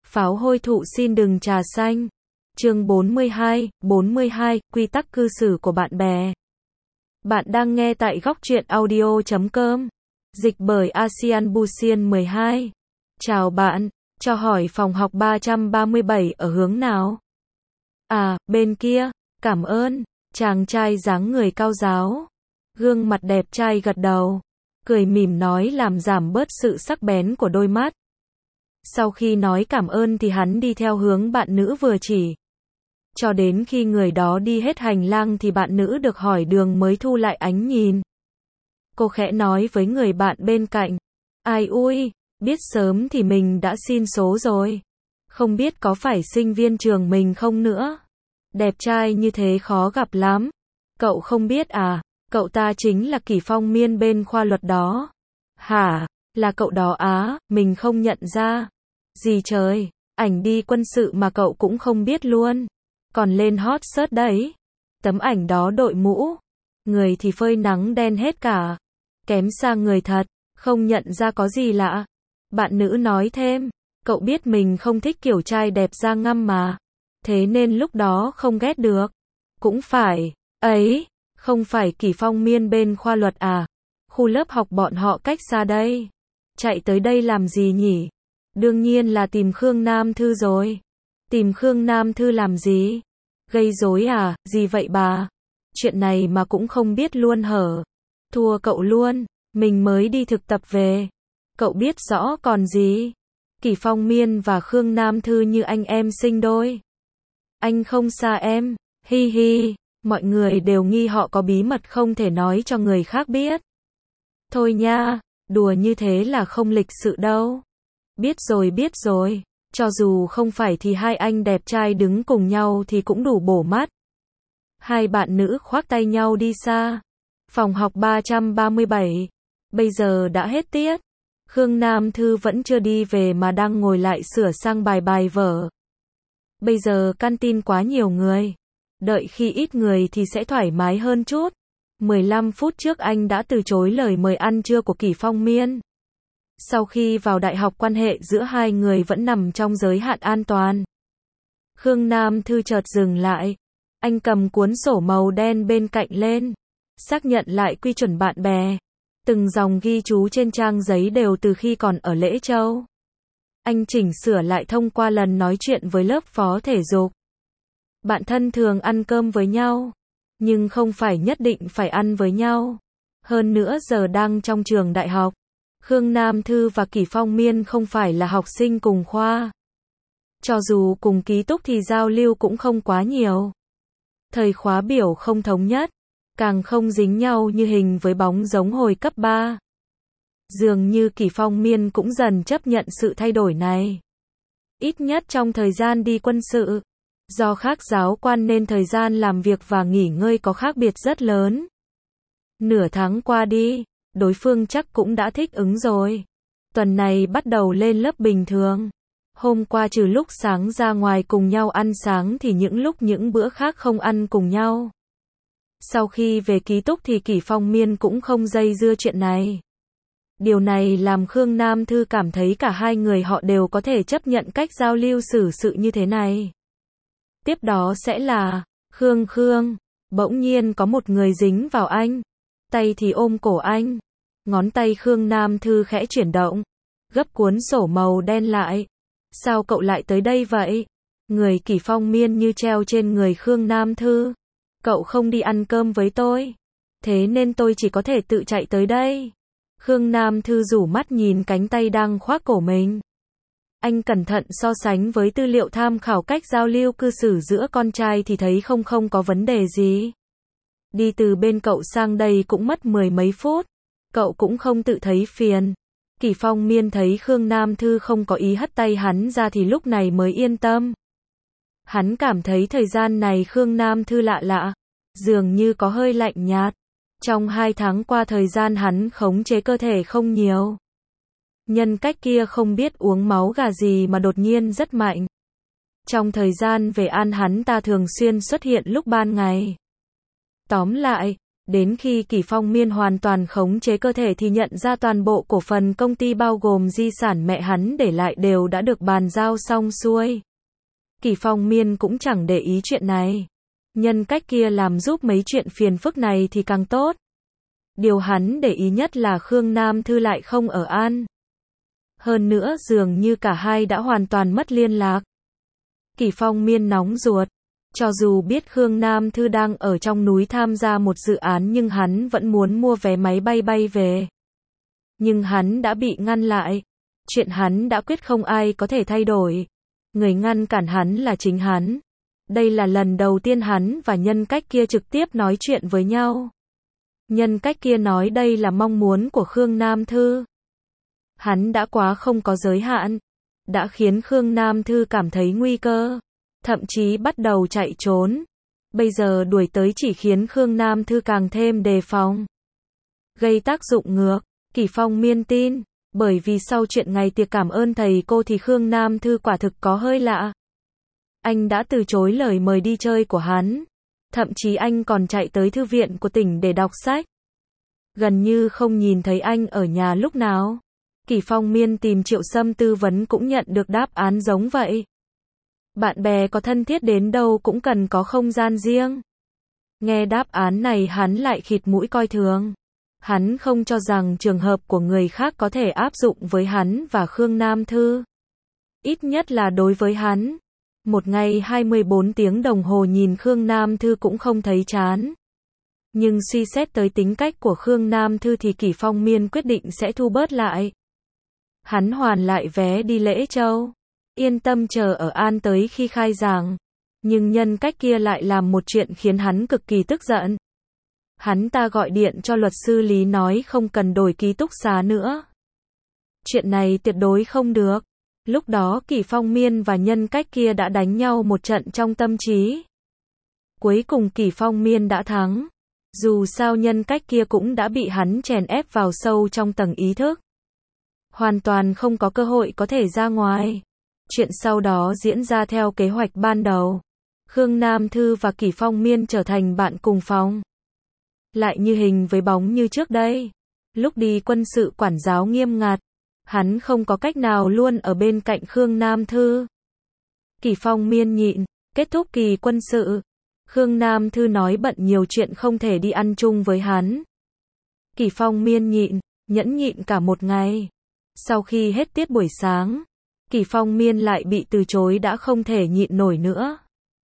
Pháo hôi thụ xin đừng trà xanh. Chương 42, quy tắc cư xử của bạn bè. Bạn đang nghe tại góc truyện audio.com. Dịch bởi ASEAN Busian 12. Chào bạn, cho hỏi phòng học 337 ở hướng nào? À, bên kia, cảm ơn. Chàng trai dáng người cao ráo, gương mặt đẹp trai gật đầu, cười mỉm nói làm giảm bớt sự sắc bén của đôi mắt. Sau khi nói cảm ơn thì hắn đi theo hướng bạn nữ vừa chỉ. Cho đến khi người đó đi hết hành lang thì bạn nữ được hỏi đường mới thu lại ánh nhìn. Cô khẽ nói với người bạn bên cạnh. Ai ui, biết sớm thì mình đã xin số rồi. Không biết có phải sinh viên trường mình không nữa. Đẹp trai như thế khó gặp lắm. Cậu không biết à, cậu ta chính là Kỷ Phong Miên bên khoa luật đó. Hả, là cậu đó á, mình không nhận ra. Gì trời, ảnh đi quân sự mà cậu cũng không biết luôn. Còn lên hot search đấy. Tấm ảnh đó đội mũ. Người thì phơi nắng đen hết cả. Kém xa người thật, không nhận ra có gì lạ. Bạn nữ nói thêm, cậu biết mình không thích kiểu trai đẹp da ngăm mà. Thế nên lúc đó không ghét được. Cũng phải, ấy, không phải Kỷ Phong Miên bên khoa luật à? Khu lớp học bọn họ cách xa đây. Chạy tới đây làm gì nhỉ? Đương nhiên là tìm Khương Nam Thư rồi. Tìm Khương Nam Thư làm gì? Gây rối à, gì vậy bà? Chuyện này mà cũng không biết luôn hở. Thua cậu luôn, mình mới đi thực tập về. Cậu biết rõ còn gì? Kỷ Phong Miên và Khương Nam Thư như anh em sinh đôi. Anh không xa em, hi hi, mọi người đều nghi họ có bí mật không thể nói cho người khác biết. Thôi nha, đùa như thế là không lịch sự đâu. Biết rồi, cho dù không phải thì hai anh đẹp trai đứng cùng nhau thì cũng đủ bổ mắt. Hai bạn nữ khoác tay nhau đi xa. Phòng học 337, bây giờ đã hết tiết. Khương Nam Thư vẫn chưa đi về mà đang ngồi lại sửa sang bài vở. Bây giờ canteen quá nhiều người. Đợi khi ít người thì sẽ thoải mái hơn chút. 15 phút trước anh đã từ chối lời mời ăn trưa của Kỷ Phong Miên. Sau khi vào đại học quan hệ giữa hai người vẫn nằm trong giới hạn an toàn. Khương Nam Thư chợt dừng lại. Anh cầm cuốn sổ màu đen bên cạnh lên. Xác nhận lại quy chuẩn bạn bè. Từng dòng ghi chú trên trang giấy đều từ khi còn ở Lễ Châu. Anh chỉnh sửa lại thông qua lần nói chuyện với lớp phó thể dục. Bạn thân thường ăn cơm với nhau, nhưng không phải nhất định phải ăn với nhau. Hơn nữa giờ đang trong trường đại học. Khương Nam Thư và Kỷ Phong Miên không phải là học sinh cùng khoa. Cho dù cùng ký túc thì giao lưu cũng không quá nhiều. Thời khóa biểu không thống nhất, càng không dính nhau như hình với bóng giống hồi cấp 3. Dường như Kỷ Phong Miên cũng dần chấp nhận sự thay đổi này. Ít nhất trong thời gian đi quân sự. Do khác giáo quan nên thời gian làm việc và nghỉ ngơi có khác biệt rất lớn. Nửa tháng qua đi, đối phương chắc cũng đã thích ứng rồi. Tuần này bắt đầu lên lớp bình thường. Hôm qua trừ lúc sáng ra ngoài cùng nhau ăn sáng thì những bữa khác không ăn cùng nhau. Sau khi về ký túc thì Kỷ Phong Miên cũng không dây dưa chuyện này. Điều này làm Khương Nam Thư cảm thấy cả hai người họ đều có thể chấp nhận cách giao lưu xử sự như thế này. Tiếp đó sẽ là, Khương, bỗng nhiên có một người dính vào anh. Tay thì ôm cổ anh. Ngón tay Khương Nam Thư khẽ chuyển động. Gấp cuốn sổ màu đen lại. Sao cậu lại tới đây vậy? Người Kỷ Phong Miên như treo trên người Khương Nam Thư. Cậu không đi ăn cơm với tôi. Thế nên tôi chỉ có thể tự chạy tới đây. Khương Nam Thư rủ mắt nhìn cánh tay đang khoác cổ mình. Anh cẩn thận so sánh với tư liệu tham khảo cách giao lưu cư xử giữa con trai thì thấy không có vấn đề gì. Đi từ bên cậu sang đây cũng mất 10 mấy phút. Cậu cũng không tự thấy phiền. Kỷ Phong Miên thấy Khương Nam Thư không có ý hất tay hắn ra thì lúc này mới yên tâm. Hắn cảm thấy thời gian này Khương Nam Thư lạ, dường như có hơi lạnh nhạt. Trong 2 tháng qua thời gian hắn khống chế cơ thể không nhiều. Nhân cách kia không biết uống máu gà gì mà đột nhiên rất mạnh. Trong thời gian về an hắn ta thường xuyên xuất hiện lúc ban ngày. Tóm lại, Đến khi Kỷ Phong Miên hoàn toàn khống chế cơ thể thì nhận ra toàn bộ cổ phần công ty bao gồm di sản mẹ hắn để lại đều đã được bàn giao xong xuôi. Kỷ Phong Miên cũng chẳng để ý chuyện này. Nhân cách kia làm giúp mấy chuyện phiền phức này thì càng tốt. Điều hắn để ý nhất là Khương Nam Thư lại không ở An. Hơn nữa dường như cả hai đã hoàn toàn mất liên lạc. Kỷ Phong Miên nóng ruột. Cho dù biết Khương Nam Thư đang ở trong núi tham gia một dự án nhưng hắn vẫn muốn mua vé máy bay bay về. Nhưng hắn đã bị ngăn lại. Chuyện hắn đã quyết không ai có thể thay đổi. Người ngăn cản hắn là chính hắn. Đây là lần đầu tiên hắn và nhân cách kia trực tiếp nói chuyện với nhau. Nhân cách kia nói đây là mong muốn của Khương Nam Thư. Hắn đã quá không có giới hạn. Đã khiến Khương Nam Thư cảm thấy nguy cơ. Thậm chí bắt đầu chạy trốn. Bây giờ đuổi tới chỉ khiến Khương Nam Thư càng thêm đề phòng. Gây tác dụng ngược. Kỷ Phong Miên tin. Bởi vì sau chuyện ngày tiệc cảm ơn thầy cô thì Khương Nam Thư quả thực có hơi lạ. Anh đã từ chối lời mời đi chơi của hắn. Thậm chí anh còn chạy tới thư viện của tỉnh để đọc sách. Gần như không nhìn thấy anh ở nhà lúc nào. Kỷ Phong Miên tìm Triệu Sâm tư vấn cũng nhận được đáp án giống vậy. Bạn bè có thân thiết đến đâu cũng cần có không gian riêng. Nghe đáp án này hắn lại khịt mũi coi thường. Hắn không cho rằng trường hợp của người khác có thể áp dụng với hắn và Khương Nam Thư. Ít nhất là đối với hắn. Một ngày 24 tiếng đồng hồ nhìn Khương Nam Thư cũng không thấy chán. Nhưng suy xét tới tính cách của Khương Nam Thư thì Kỷ Phong Miên quyết định sẽ thu bớt lại. Hắn hoàn lại vé đi Lễ Châu. Yên tâm chờ ở An tới khi khai giảng. Nhưng nhân cách kia lại làm một chuyện khiến hắn cực kỳ tức giận. Hắn ta gọi điện cho luật sư Lý nói không cần đổi ký túc xá nữa. Chuyện này tuyệt đối không được. Lúc đó Kỷ Phong Miên và nhân cách kia đã đánh nhau một trận trong tâm trí. Cuối cùng Kỷ Phong Miên đã thắng. Dù sao nhân cách kia cũng đã bị hắn chèn ép vào sâu trong tầng ý thức. Hoàn toàn không có cơ hội có thể ra ngoài. Chuyện sau đó diễn ra theo kế hoạch ban đầu. Khương Nam Thư và Kỷ Phong Miên trở thành bạn cùng phòng. Lại như hình với bóng như trước đây. Lúc đi quân sự quản giáo nghiêm ngặt. Hắn không có cách nào luôn ở bên cạnh Khương Nam Thư. Kỷ Phong Miên nhịn. Kết thúc kỳ quân sự. Khương Nam Thư nói bận nhiều chuyện không thể đi ăn chung với hắn. Kỷ Phong Miên nhịn. Nhẫn nhịn cả một ngày. Sau khi hết tiết buổi sáng. Kỷ Phong Miên lại bị từ chối đã không thể nhịn nổi nữa.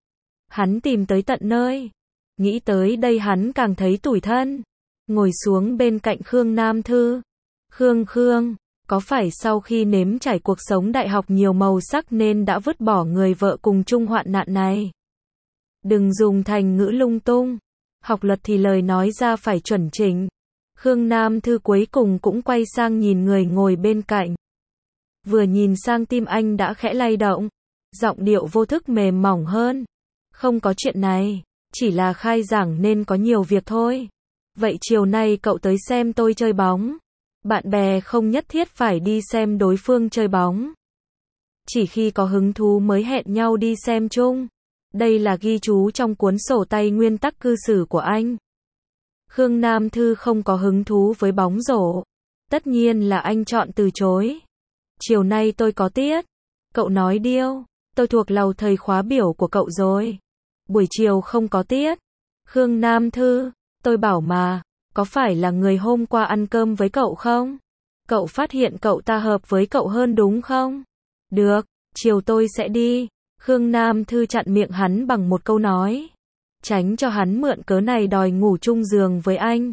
Hắn tìm tới tận nơi. Nghĩ tới đây hắn càng thấy tủi thân. Ngồi xuống bên cạnh Khương Nam Thư. Khương, có phải sau khi nếm trải cuộc sống đại học nhiều màu sắc nên đã vứt bỏ người vợ cùng chung hoạn nạn này? Đừng dùng thành ngữ lung tung. Học luật thì lời nói ra phải chuẩn chỉnh. Khương Nam Thư cuối cùng cũng quay sang nhìn người ngồi bên cạnh. Vừa nhìn sang tim anh đã khẽ lay động. Giọng điệu vô thức mềm mỏng hơn. Không có chuyện này. Chỉ là khai giảng nên có nhiều việc thôi. Vậy chiều nay cậu tới xem tôi chơi bóng. Bạn bè không nhất thiết phải đi xem đối phương chơi bóng. Chỉ khi có hứng thú mới hẹn nhau đi xem chung. Đây là ghi chú trong cuốn sổ tay nguyên tắc cư xử của anh. Khương Nam Thư không có hứng thú với bóng rổ. Tất nhiên là anh chọn từ chối. Chiều nay tôi có tiết. Cậu nói điêu. Tôi thuộc lầu thầy khóa biểu của cậu rồi. Buổi chiều không có tiết. Khương Nam Thư. Tôi bảo mà. Có phải là người hôm qua ăn cơm với cậu không? Cậu phát hiện cậu ta hợp với cậu hơn đúng không? Được. Chiều tôi sẽ đi. Khương Nam Thư chặn miệng hắn bằng một câu nói. Tránh cho hắn mượn cớ này đòi ngủ chung giường với anh.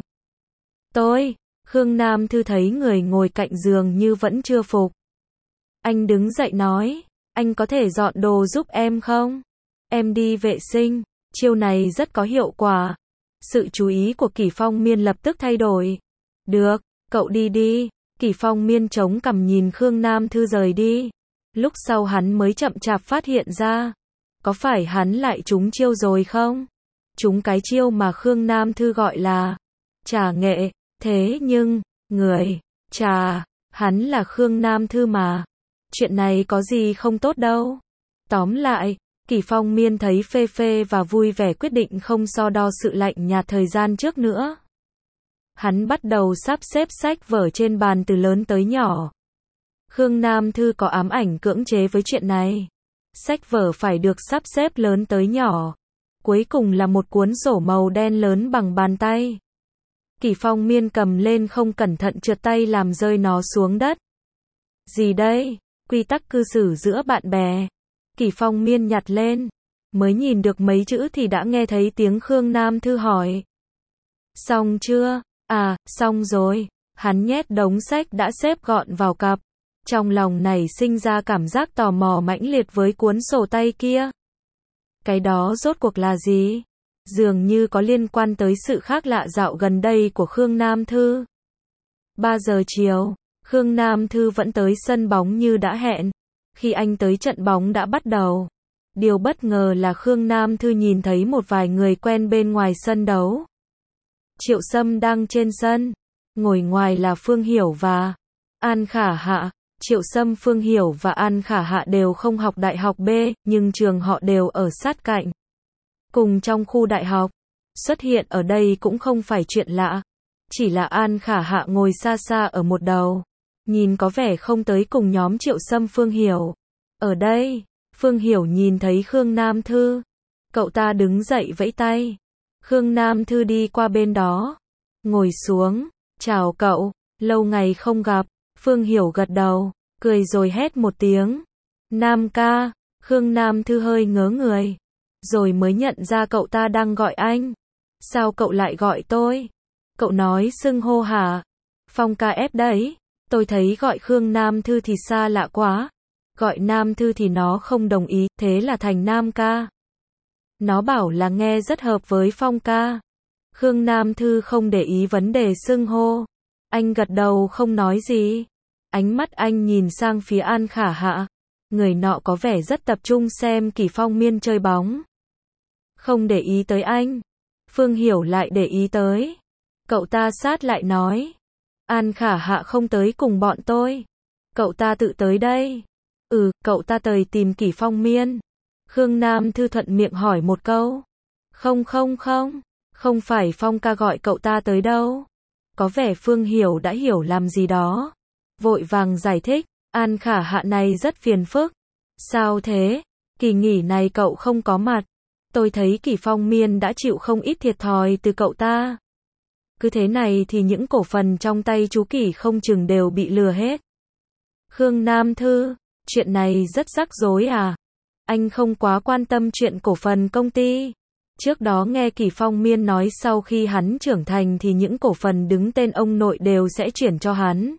Khương Nam Thư thấy người ngồi cạnh giường như vẫn chưa phục. Anh đứng dậy nói. Anh có thể dọn đồ giúp em không? Em đi vệ sinh. Chiêu này rất có hiệu quả. Sự chú ý của Kỷ Phong Miên lập tức thay đổi. Được, cậu đi đi. Kỷ Phong Miên chống cằm nhìn Khương Nam Thư rời đi. Lúc sau hắn mới chậm chạp phát hiện ra. Có phải hắn lại trúng chiêu rồi không? Trúng cái chiêu mà Khương Nam Thư gọi là trà nghệ. Thế nhưng, hắn là Khương Nam Thư mà. Chuyện này có gì không tốt đâu. Tóm lại, Kỷ Phong Miên thấy phê phê và vui vẻ quyết định không so đo sự lạnh nhạt thời gian trước nữa. Hắn bắt đầu sắp xếp sách vở trên bàn từ lớn tới nhỏ. Khương Nam Thư có ám ảnh cưỡng chế với chuyện này. Sách vở phải được sắp xếp lớn tới nhỏ. Cuối cùng là một cuốn sổ màu đen lớn bằng bàn tay. Kỷ Phong Miên cầm lên không cẩn thận trượt tay làm rơi nó xuống đất. Gì đây? Quy tắc cư xử giữa bạn bè. Kỷ Phong Miên nhặt lên. Mới nhìn được mấy chữ thì đã nghe thấy tiếng Khương Nam Thư hỏi. Xong chưa? À, xong rồi. Hắn nhét đống sách đã xếp gọn vào cặp. Trong lòng nảy sinh ra cảm giác tò mò mãnh liệt với cuốn sổ tay kia. Cái đó rốt cuộc là gì? Dường như có liên quan tới sự khác lạ dạo gần đây của Khương Nam Thư. 3 giờ chiều, Khương Nam Thư vẫn tới sân bóng như đã hẹn. Khi anh tới trận bóng đã bắt đầu. Điều bất ngờ là Khương Nam Thư nhìn thấy một vài người quen bên ngoài sân đấu. Triệu Sâm đang trên sân. Ngồi ngoài là Phương Hiểu và An Khả Hạ. Triệu Sâm, Phương Hiểu và An Khả Hạ đều không học đại học B, nhưng trường họ đều ở sát cạnh. Cùng trong khu đại học. Xuất hiện ở đây cũng không phải chuyện lạ. Chỉ là An Khả Hạ ngồi xa xa ở một đầu. Nhìn có vẻ không tới cùng nhóm Triệu Sâm Phương Hiểu. Ở đây, Phương Hiểu nhìn thấy Khương Nam Thư. Cậu ta đứng dậy vẫy tay. Khương Nam Thư đi qua bên đó. Ngồi xuống. Chào cậu, lâu ngày không gặp. Phương Hiểu gật đầu, cười rồi hét một tiếng. Nam ca. Khương Nam Thư hơi ngớ người. Rồi mới nhận ra cậu ta đang gọi anh. Sao cậu lại gọi tôi? Cậu nói xưng hô hả? Phong ca ép đấy. Tôi thấy gọi Khương Nam Thư thì xa lạ quá. Gọi Nam Thư thì nó không đồng ý, thế là thành Nam ca. Nó bảo là nghe rất hợp với Phong ca. Khương Nam Thư không để ý vấn đề xưng hô. Anh gật đầu không nói gì. Ánh mắt anh nhìn sang phía An Khả Hạ. Người nọ có vẻ rất tập trung xem Kỷ Phong Miên chơi bóng. Không để ý tới anh. Phương Hiểu lại để ý tới. Cậu ta sát lại nói. An Khả Hạ không tới cùng bọn tôi. Cậu ta tự tới đây. Cậu ta tới tìm Kỷ Phong Miên. Khương Nam Thư thuận miệng hỏi một câu. Không. Không phải Phong ca gọi cậu ta tới đâu. Có vẻ Phương Hiểu đã hiểu làm gì đó. Vội vàng giải thích. An Khả Hạ này rất phiền phức. Sao thế? Kỳ nghỉ này cậu không có mặt. Tôi thấy Kỷ Phong Miên đã chịu không ít thiệt thòi từ cậu ta. Cứ thế này thì những cổ phần trong tay chú Kỷ không chừng đều bị lừa hết. Khương Nam Thư, chuyện này rất rắc rối à? Anh không quá quan tâm chuyện cổ phần công ty. Trước đó nghe Kỷ Phong Miên nói sau khi hắn trưởng thành thì những cổ phần đứng tên ông nội đều sẽ chuyển cho hắn.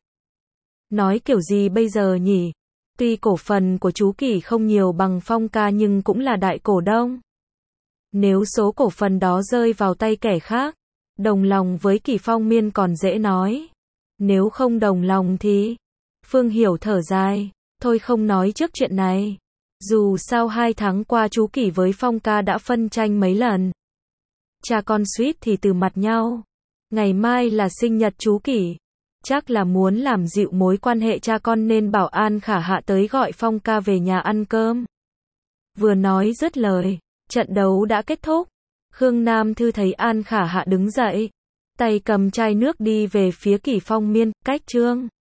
Nói kiểu gì bây giờ nhỉ? Tuy cổ phần của chú Kỷ không nhiều bằng Phong ca nhưng cũng là đại cổ đông. Nếu số cổ phần đó rơi vào tay kẻ khác, đồng lòng với Kỷ Phong Miên còn dễ nói. Nếu không đồng lòng thì... Phương Hiểu thở dài. Thôi không nói trước chuyện này. Dù sao 2 tháng qua chú Kỷ với Phong ca đã phân tranh mấy lần. Cha con suýt thì từ mặt nhau. Ngày mai là sinh nhật chú Kỷ. Chắc là muốn làm dịu mối quan hệ cha con nên bảo An Khả Hạ tới gọi Phong ca về nhà ăn cơm. Vừa nói dứt lời, trận đấu đã kết thúc. Khương Nam Thư thấy An Khả Hạ đứng dậy, tay cầm chai nước đi về phía Kỷ Phong Miên, cách Trương